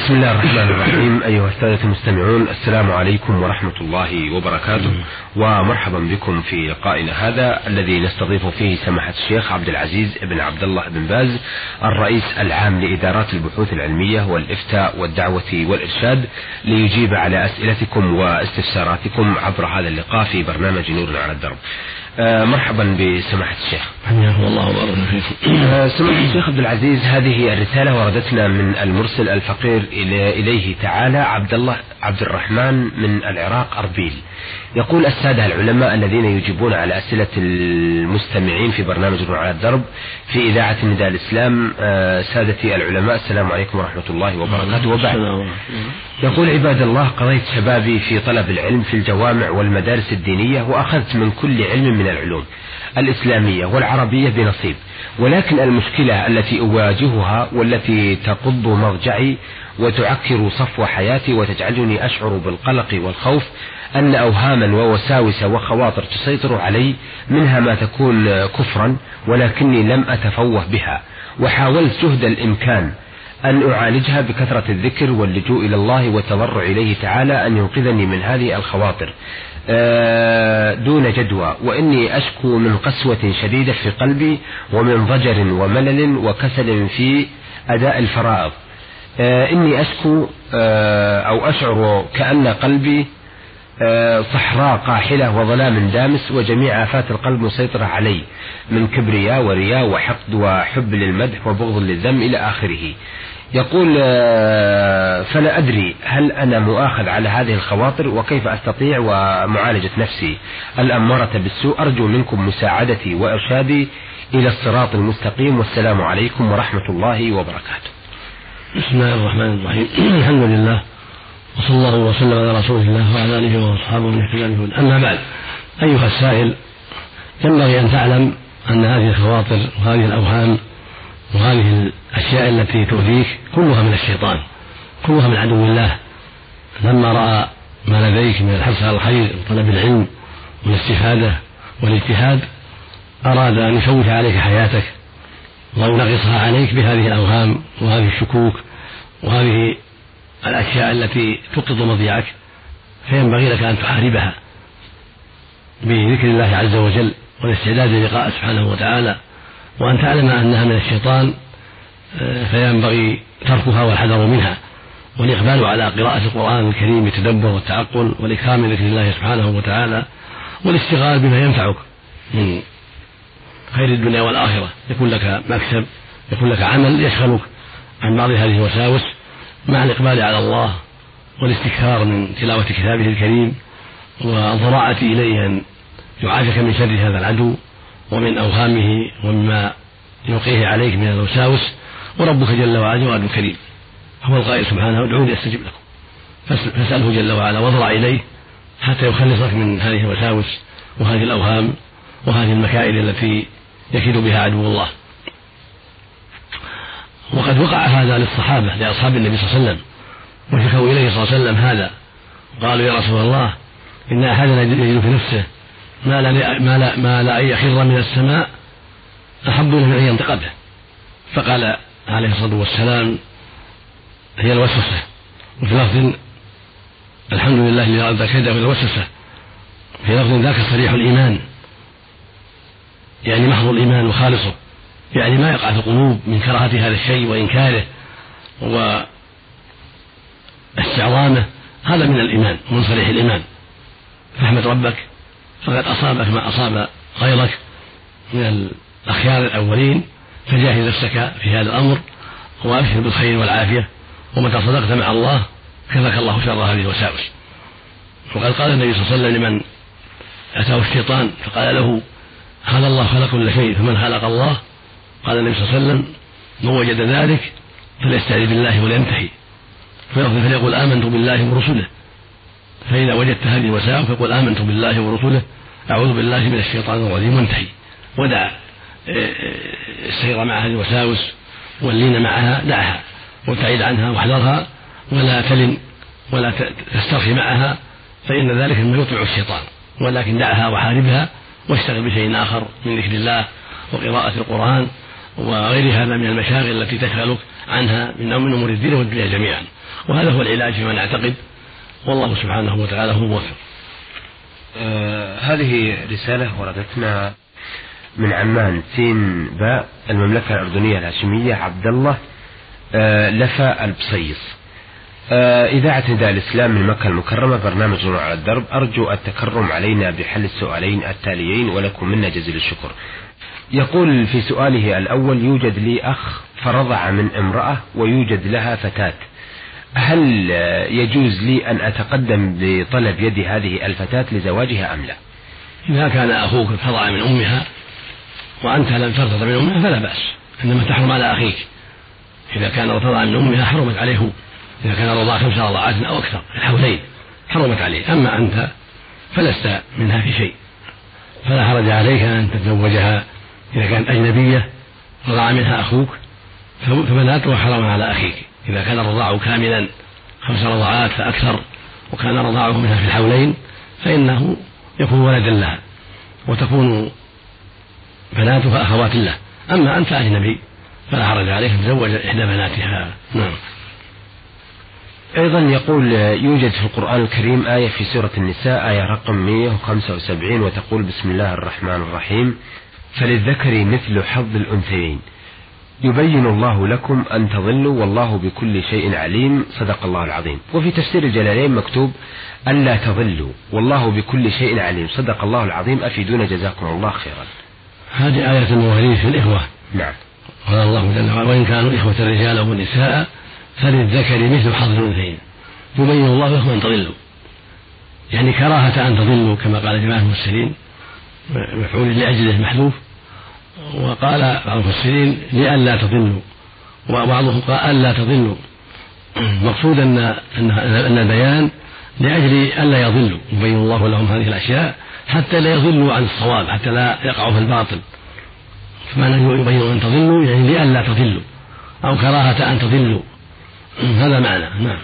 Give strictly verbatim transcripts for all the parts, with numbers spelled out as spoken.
بسم الله الرحمن الرحيم. أيها السادة المستمعون، السلام عليكم ورحمة الله وبركاته، ومرحبا بكم في لقائنا هذا الذي نستضيف فيه سماحة الشيخ عبد العزيز بن عبد الله بن باز، الرئيس العام لإدارات البحوث العلمية والإفتاء والدعوة والإرشاد، ليجيب على أسئلتكم واستفساراتكم عبر هذا اللقاء في برنامج نور على الدرب. آه مرحبا بسماحة الشيخ. حياكم الله وبارك فيكم. آه سماحة الشيخ عبد العزيز، هذه الرسالة وردتنا من المرسل الفقير إليه تعالى عبد الله عبد الرحمن من العراق أربيل. يقول: السادة العلماء الذين يجيبون على أسئلة المستمعين في برنامج نور على الدرب في إذاعة نداء الإسلام، آه سادتي العلماء، السلام عليكم ورحمة الله وبركاته. وبعد، يقول: عباد الله، قضيت شبابي في طلب العلم في الجوامع والمدارس الدينية، وأخذت من كل علم من العلوم الإسلامية والعربية بنصيب، ولكن المشكلة التي أواجهها والتي تقض مضجعي وتعكر صفو حياتي وتجعلني أشعر بالقلق والخوف أن أوهاما ووساوس وخواطر تسيطر علي، منها ما تكون كفرا ولكني لم أتفوه بها، وحاولت جهد الإمكان أن أعالجها بكثرة الذكر واللجوء إلى الله والتضرع إليه تعالى أن ينقذني من هذه الخواطر دون جدوى، وإني أشكو من قسوة شديدة في قلبي ومن ضجر وملل وكسل في أداء الفرائض. إني أشكو أو أشعر كأن قلبي صحراء قاحلة وظلام دامس، وجميع آفات القلب مسيطرة علي من كبرياء ورياء وحقد وحب للمدح وبغض للذم إلى آخره. يقول: فلا أدري هل أنا مؤاخذ على هذه الخواطر، وكيف أستطيع ومعالجة نفسي الأمارة بالسوء. أرجو منكم مساعدتي وإرشادي إلى الصراط المستقيم، والسلام عليكم ورحمة الله وبركاته. بسم الله الرحمن الرحيم. الحمد لله، وصلى الله وسلم على رسول الله وعلى آله وأصحابه من اهتدى بهداه. أما بعد، أيها السائل، ينبغي أن تعلم أن هذه الخواطر وهذه الأوهام وهذه الأشياء التي تؤذيك كلها من الشيطان، كلها من عدو الله. لما رأى ما لديك من الحرص على الخير وطلب العلم والاستفادة والاجتهاد، أراد أن يشوش عليك حياتك وينغصها عليك بهذه الأوهام وهذه الشكوك وهذه الأشياء التي تقض مضيعك، فينبغي لك أن تحاربها بذكر الله عز وجل والاستعداد للقاء سبحانه وتعالى، وأن تعلم أنها من الشيطان، فينبغي تركها والحذر منها، والإقبال على قراءة القرآن الكريم بالتدبر والتعقل والإكرام لذكر الله سبحانه وتعالى، والاشتغال بما ينفعك من خير الدنيا والآخرة، يكون لك مكسب، يكون لك عمل يشغلك عن بعض هذه الوساوس، مع الإقبال على الله والاستكثار من تلاوة كتابه الكريم والضراعة إليه أن يعافيك من شر هذا العدو ومن أوهامه ومما يلقيه عليك من الوساوس. وربك جل وعلا جواد كريم، هو القائل سبحانه: ادعوني أستجب لكم، فاسأله جل وعلا واضرع إليه حتى يخلصك من هذه الوساوس وهذه الأوهام وهذه المكائد التي يكيد بها عدو الله. وقد وقع هذا للصحابة، لأصحاب النبي صلى الله عليه وسلم، وشكوا إليه صلى الله عليه وسلم هذا، قالوا: يا رسول الله، إن أحدنا يجد في نفسه ما لا, ما لا, ما لا أن يخر من السماء أحب له من أن ينتقده. فقال عليه الصلاة والسلام: هي الوسوسة. وفي لفظ: الحمد لله الذي رد كيده من الوسوسة. في لفظ: ذاك صريح الإيمان، يعني محض الإيمان وخالصه، يعني ما يقع في القلوب من كراهة هذا الشيء وإنكاره واستعظامه، هذا من الإيمان ومن صريح الإيمان. فاحمد ربك فقد أصابك ما أصاب غيرك من الأخيار الأولين، فجاهد نفسك في هذا الأمر وأبشر بالخير والعافية، ومتى صدقت مع الله كفاك الله شر هذه الوساوس. وقد قال النبي صلى الله عليه وسلم لمن أتاه الشيطان فقال له: هذا الله خلق كل شيء، فمن خلق الله؟ قال النبي صلى الله عليه وسلم: من وجد ذلك فليستعذ بالله ولينتهي، فليقول آمنت بالله ورسله. فإذا وجدت هذه الوساوس فقل آمنت بالله ورسله، أعوذ بالله من الشيطان الرجيم، وانتهي. ودع السير مع هذه الوساوس واللين معها، دعها وابتعد عنها واحذرها، ولا تلن ولا تسترخي معها، فإن ذلك مما يطيع الشيطان. ولكن دعها وحاربها واشتغل بشيء آخر من ذكر الله وقراءة القرآن وغير هذا من المشاغل التي تشغلك عنها من أمور الدين والدنيا جميعا. وهذا هو العلاج فيما نعتقد، والله سبحانه وتعالى هو الموفق. آه هذه رسالة وردتنا من عمان سين باء المملكة الأردنية الهاشمية عبد الله آه لفا البصيص. آه إذاعة نداء الإسلام من مكة المكرمة، برنامج نور على الدرب، أرجو التكرم علينا بحل السؤالين التاليين ولكم منا جزيل الشكر. يقول في سؤاله الأول: يوجد لي أخ فرضع من امرأة ويوجد لها فتاة، هل يجوز لي أن أتقدم بطلب يد هذه الفتاة لزواجها أم لا؟ إذا كان أخوك فرضع من أمها وأنت لم ترتض من أمها فلا بأس، إنما تحرم على أخيك. إذا كان رضع من أمها حرمت عليه، إذا كان رضع خمس رضعات أو أكثر الحولين حرمت عليه، أما أنت فلست منها في شيء، فلا حرج عليك أن تتزوجها. إذا كانت أجنبية رضع منها أخوك فبناتها حرام على أخيك. إذا كان الرضاع كاملا خمس رضعات فأكثر وكان رضاعه منها في الحولين فإنه يكون ولدا لها وتكون بناتها أخوات له. أما أنت أجنبي فلا حرج عليك أن تزوج إحدى بناتها. نعم. أيضا يقول: يوجد في القرآن الكريم آية في سورة النساء آية رقم مئة وخمسة وسبعين وتقول: بسم الله الرحمن الرحيم فللذكر مثل حظ الأنثيين يبين الله لكم أن تضلوا والله بكل شيء عليم، صدق الله العظيم. وفي تفسير الجلالين مكتوب: ألا تضلوا والله بكل شيء عليم، صدق الله العظيم، أفيدونا جزاكم الله خيرا. هذه آية المواريث في الإخوة. نعم. قال الله جل وعلا: وإن كانوا إخوة رجالا ونساء فللذكر مثل حظ الأنثيين يبين الله لكم أن تضلوا، يعني كراهة أن تضلوا كما قال جماعة المفسرين، مفعول لأجله محذوف، وقال بعض المفسرين لئلا تضلوا، وبعضهم قال ألا تضلوا، مقصود أن أن البيان لأجل ألا يضلوا، يبين الله لهم هذه الأشياء حتى لا يضلوا عن الصواب، حتى لا يقعوا في الباطل. فمعنى يبين أن تضلوا يعني لئلا تضلوا أو كراهة أن تضلوا، هذا معنى. نعم.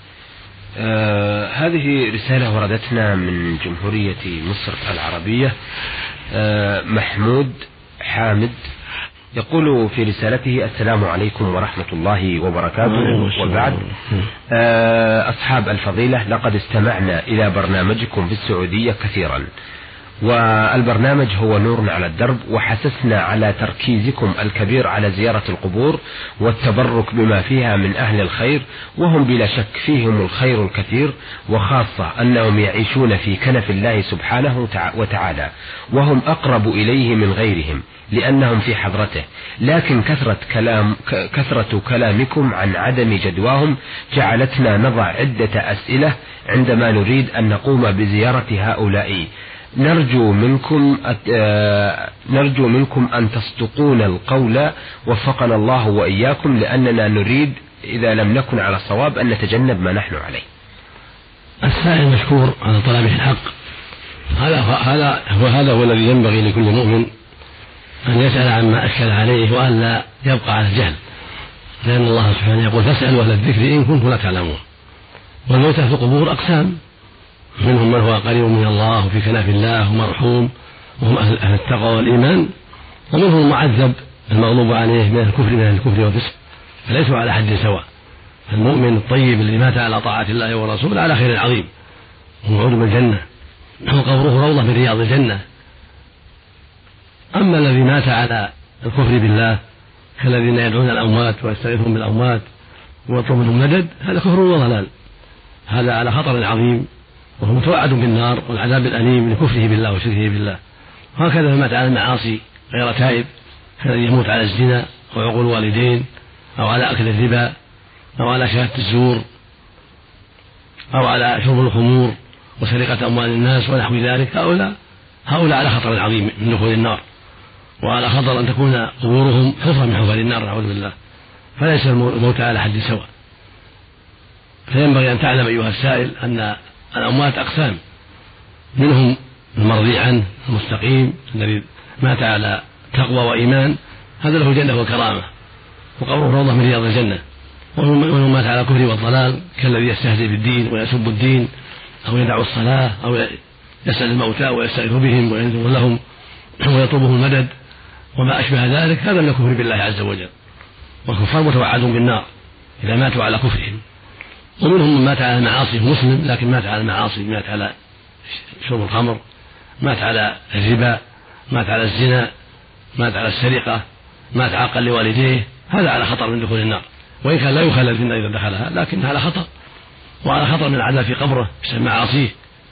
آه هذه رسالة وردتنا من جمهورية مصر العربية. آه محمود حامد يقول في رسالته: السلام عليكم ورحمة الله وبركاته، وبعد. آه أصحاب الفضيلة، لقد استمعنا إلى برنامجكم في السعودية كثيرا، والبرنامج هو نور على الدرب، وحسسنا على تركيزكم الكبير على زيارة القبور والتبرك بما فيها من أهل الخير، وهم بلا شك فيهم الخير الكثير، وخاصة أنهم يعيشون في كنف الله سبحانه وتعالى، وهم أقرب إليه من غيرهم لأنهم في حضرته. لكن كثرة كلام كثرة كلامكم عن عدم جدواهم جعلتنا نضع عدة أسئلة عندما نريد أن نقوم بزيارة هؤلاء. نرجو منكم نرجو منكم أن تصدقون القول، وفقنا الله وإياكم، لأننا نريد إذا لم نكن على الصواب أن نتجنب ما نحن عليه. السائل مشكور على طلبه الحق، هذا هذا هو هذا هو الذي ينبغي لكل مؤمن أن يسأل عما أشكل عليه وأن لا يبقى على الجهل، لأن الله سبحانه يقول: فاسألوا أهل الذكر إن كنتم لا تعلمون. والموتى في القبور أقسام، منهم من هو قريب من الله وفي كنف الله ومرحوم وهم أهل التقوى والإيمان، ومنهم المعذب المغضوب عليه من الكفر من الكفر والفسق، فليسوا على حد سواء. المؤمن الطيب الذي مات على طاعة الله ورسوله على خير عظيم وموعود بالجنة، وقبره روضة من رياض الجنة. أما الذي مات على الكفر بالله كالذين يدعون الأموات ويستغيثون بالأموات ويطلبون منهم مدد، هذا كفر وضلال، هذا على خطر عظيم، وهو متوعد بالنار والعذاب الأليم لكفره بالله وشركه بالله. وهكذا مات على المعاصي غير تائب كالذي يموت على الزنا أو عقول الوالدين أو على أكل الربا أو على شهادة الزور أو على شرب الخمور وسرقة أموال الناس ونحو ذلك، هؤلاء هؤلاء على خطر عظيم من دخول النار، وعلى خطر أن تكون قبورهم حفرة من حفر النار نعوذ بالله. فليس الموت على حد سواء. فينبغي أن تعلم أيها السائل أن الأموات أقسام، منهم المرضي عنه المستقيم الذي مات على تقوى وإيمان، هذا له جنة وكرامة وقبره روضة من رياض الجنة. ومن مات على كفر والضلال كالذي يستهزئ بالدين ويسب الدين أو يدع الصلاة أو يسأل الموتى ويستغيث بهم وينذر لهم ويطلبهم المدد وما أشبه ذلك، هذا من الكفر بالله عز وجل، والكفار متوعدون بالنار إذا ماتوا على كفرهم. ومنهم من مات على المعاصي مسلم لكن مات على المعاصي، مات على شرب الخمر، مات على الربا، مات على الزنا، مات على السرقة، مات عاقا لوالديه، هذا على خطر من دخول النار، وإن كان لا يخلد في النار إذا دخلها، لكن على خطر، وعلى خطر من العذاب في قبره بسبب معاصيه.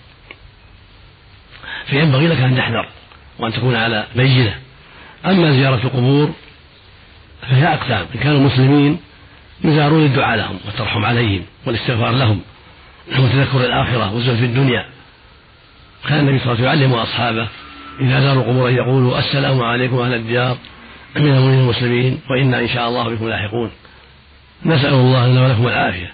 فينبغي لك أن تحذر وأن تكون على بينة. أما زيارة القبور فهي أقسام، إن كانوا مسلمين يزارون الدعاء لهم والترحم عليهم والاستغفار لهم وتذكر الآخرة والزهد في الدنيا. كان النبي صلى الله عليه وسلم يعلم أصحابه إذا زاروا القبور أن يقولوا السلام عليكم أهل الديار من المؤمنين المسلمين وإنا إن شاء الله بكم لاحقون. نسأل الله لنا ولكم العافية،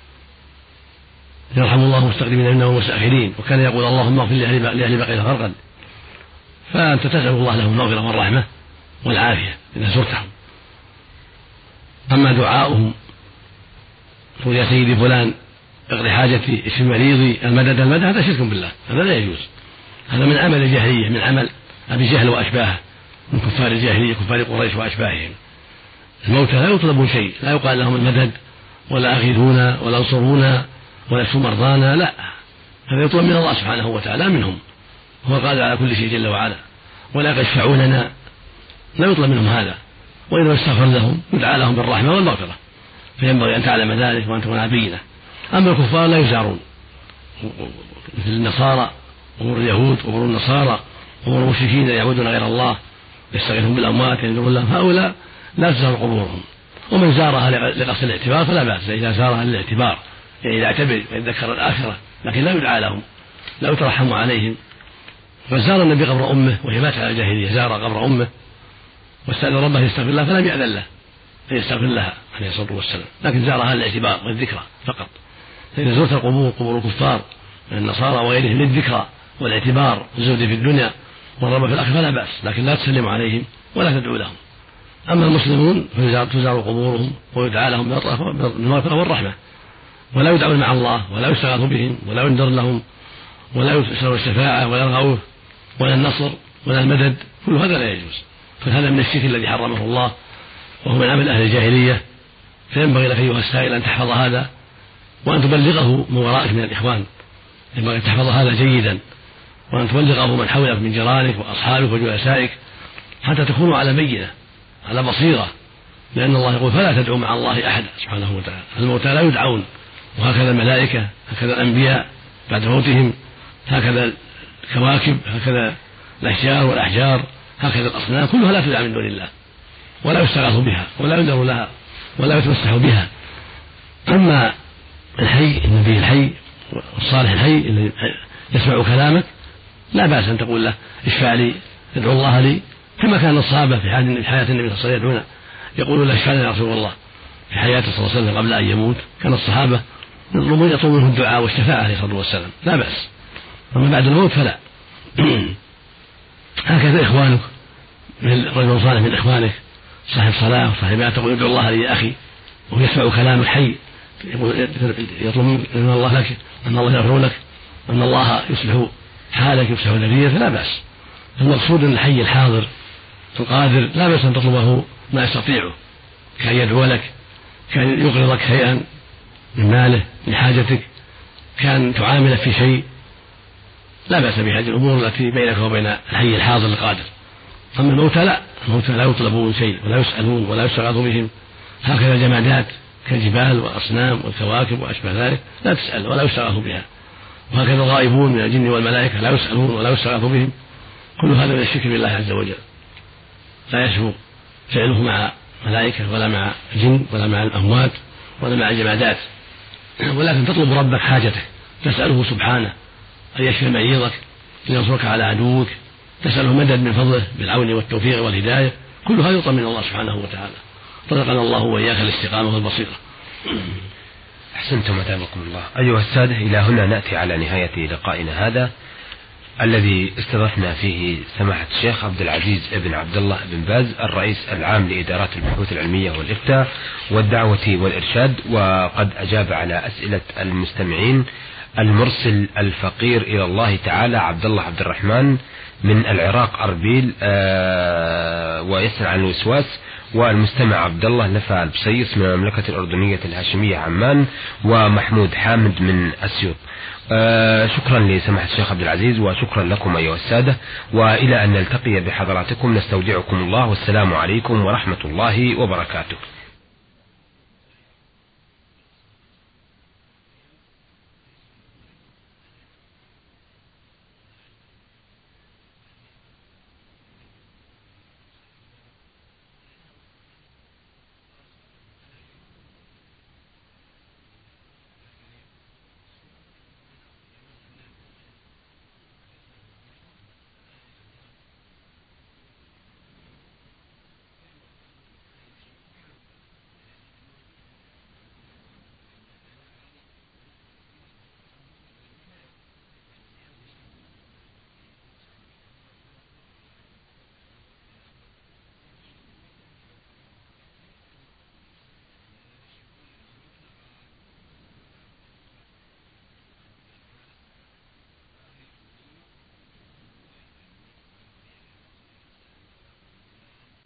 يرحم الله المستقدمين منا والمستأخرين. وكان يقول اللهم اغفر لأهل بقية الغرقد، فأنت تسأل الله لهم المغفرة والرحمة والعافية إذا زرتهم. أما دعاؤهم تقول يا سيدي فلان اقضي حاجتي اشف مريضي المدد المدد، هذا شرك بالله، هذا لا يجوز، هذا من عمل الجاهلية، من عمل أبي جهل وأشباهه من كفار الجاهلية كفار قريش وأشباههم. الموتى لا يطلبون شيء، لا يقال لهم المدد ولا أغيثونا ولا انصرونا ولا اشفوا مرضانا، لا، هذا يطلب من الله سبحانه وتعالى منهم، هو قادر على كل شيء جل وعلا. ولا يشفعوا لنا، لا يطلب منهم هذا، وإذا استغفر لهم يدعى لهم بالرحمة والمغفرة، فينبغي أن تعلم ذلك وأن تكون بينة. أما الكفار لا يزارون، مثل النصارى قبور اليهود قبور النصارى قبور المشركين يعبدون غير الله يستغيثون بالأموات ينذرون لهم، هؤلاء لا تزار قبورهم. ومن زارها لقصد الاعتبار فلا بأس، إذا زارها للاعتبار يعني إذا اعتبر ويذكر الآخرة، لكن لا يدعى لهم، لا يترحم عليهم. فزار النبي قبر أمه وهي ماتت على الجاهلية، زار قبر أمه واستأذن ربه يستغفر لها فلم يأذن له فيستغفر لها عليه الصلاة والسلام، لكن زارها للاعتبار والذكرى فقط. فإذا زرت القبور قبور الكفار من النصارى وغيرهم للذكرى والاعتبار والزهد في الدنيا والرغبة في الآخرة فلا بأس، لكن لا تسلم عليهم ولا تدعو لهم. أما المسلمون فتزار قبورهم ويدعى لهم بالمغفرة والرحمة، ولا يدعون مع الله ولا يستغاث بهم ولا ينذر لهم ولا يسأل الشفاعة ولا الغوث ولا النصر ولا المدد، كل هذا لا يجوز، فهذا من الشرك الذي حرمه الله وهو من عمل أهل الجاهلية. فينبغي لك أيها السائل أن تحفظ هذا وأن تبلغه من ورائك من الإخوان، ينبغي أن تحفظ هذا جيدا وأن تبلغه من حولك من جيرانك وأصحابك وجلسائك حتى تكونوا على بينة على بصيرة، لأن الله يقول فلا تدعوا مع الله أحدا سبحانه وتعالى. الموتى لا يدعون، وهكذا الملائكة، هكذا الأنبياء بعد موتهم، هكذا الكواكب، هكذا الأشجار والأحجار، هكذا الأصنام، كلها لا تدعى من دون الله ولا يستغاث بها ولا ينذر لها ولا يتمسح بها. أما الحي النبي الحي الصالح الحي الذي يسمع كلامك لا بأس أن تقول له اشفع لي ادعو الله لي، كما كان الصحابة في حياة النبي صلى الله عليه وسلم يدعون يقولوا له اشفع لنا يا رسول الله. في حياته صلى الله عليه وسلم قبل أن يموت كان الصحابة يطلبون منه الدعاء والشفاعة عليه الصلاة والسلام، لا بأس. أما بعد الموت فلا. هكذا إخوانك من رجل صالح من إخوانك صاحب صلاة وصاحب تقول ادعو الله لي يا أخي وهو يسمع كلامك حي يطلب من الله لك أن الله يغفر لك أن الله يصلح حالك يصلح ذريتك، فلا بأس. المقصود أن الحي الحاضر القادر لا بأس أن تطلبه ما يستطيعه، كان يدعو لك، كان يقرضك شيئا من ماله من حاجتك، كان تعاملك في شيء، لا بأس بهذه الأمور التي بينك وبين الحي الحاضر القادر. أما الموتى لا، الموتى لا يطلبون شيء ولا يسألون ولا يستغاث بهم، هكذا الجمادات كالجبال والأصنام والكواكب وأشبه ذلك لا تسأل ولا يستغاث بها، وهكذا الغائبون من الجن والملائكة لا يسألون ولا يستغاث بهم، كل هذا من الشرك بالله عز وجل، لا يشفو فعله مع ملائكة ولا مع جن ولا مع الأموات ولا مع الجمادات، ولكن تطلب ربك حاجتك، تسأله سبحانه أن يشفي مريضك، أن ينصرك على عدوك، تسأله مدد من فضله بالعون والتوفيق والهداية، كل هذا يطلب من الله سبحانه وتعالى. رزقنا الله وإياك الاستقامة والبصيرة. أحسنتم أتابكم الله. أيها السادة، إلى هنا نأتي على نهاية لقائنا هذا الذي استضفنا فيه سماحة الشيخ عبد العزيز بن عبد الله بن باز الرئيس العام لإدارات البحوث العلمية والإفتاء والدعوة والإرشاد، وقد أجاب على أسئلة المستمعين المرسل الفقير إلى الله تعالى عبد الله عبد الرحمن من العراق أربيل، آه ويسأل عن الوسواس والمستمع عبد الله نفع البسيس من المملكة الأردنية الهاشمية عمان، ومحمود حامد من أسيوط. آه شكرا لسماحة الشيخ عبد العزيز، وشكرا لكم أيها السادة، وإلى أن نلتقي بحضراتكم نستودعكم الله، والسلام عليكم ورحمة الله وبركاته.